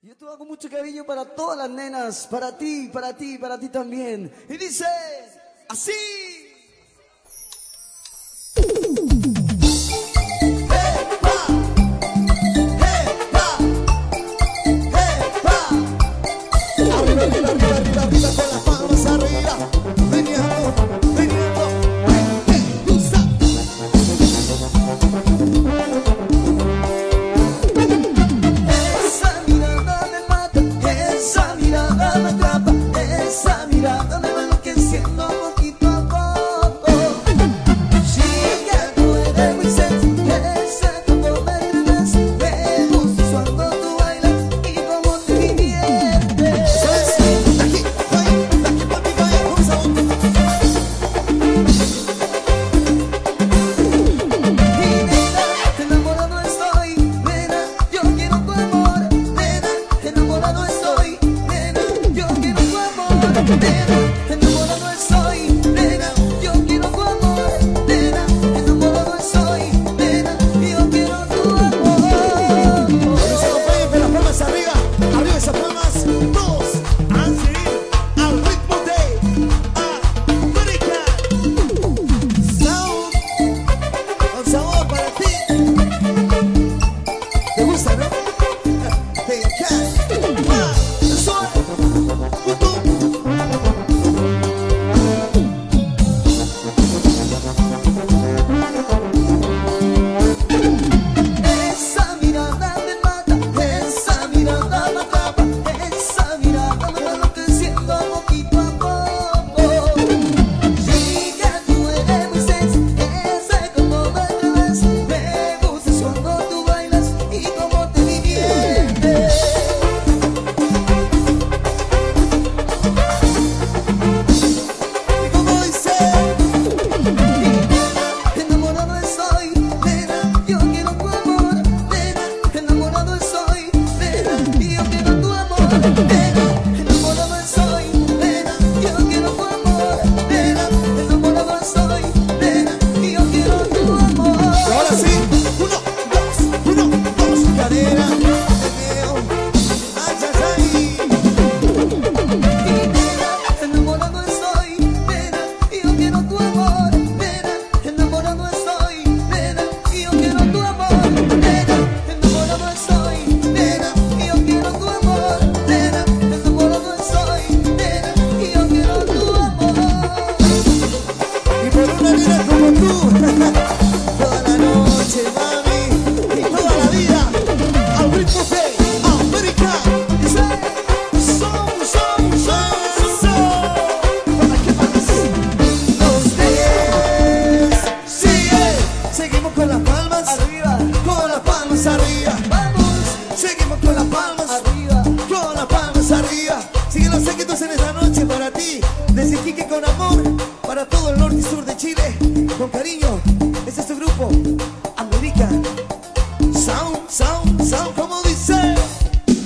Yo te hago mucho cariño para todas las nenas, para ti, para ti, para ti también. Y dice así. Arriba, arriba, arriba, arriba, arriba, con las palmas arriba. Veniendo, veniendo, me gusta. Esa mirada me mata, esa mirada me atrapa, esa mirada me va enloqueciendo poquito a poco. Chica, tú eres muy sexy, esa como me entrenas, me gusta cuando tú bailas y cómo te diviertes. Síguenos seguidos en esta noche para ti, desde Quique con amor, para todo el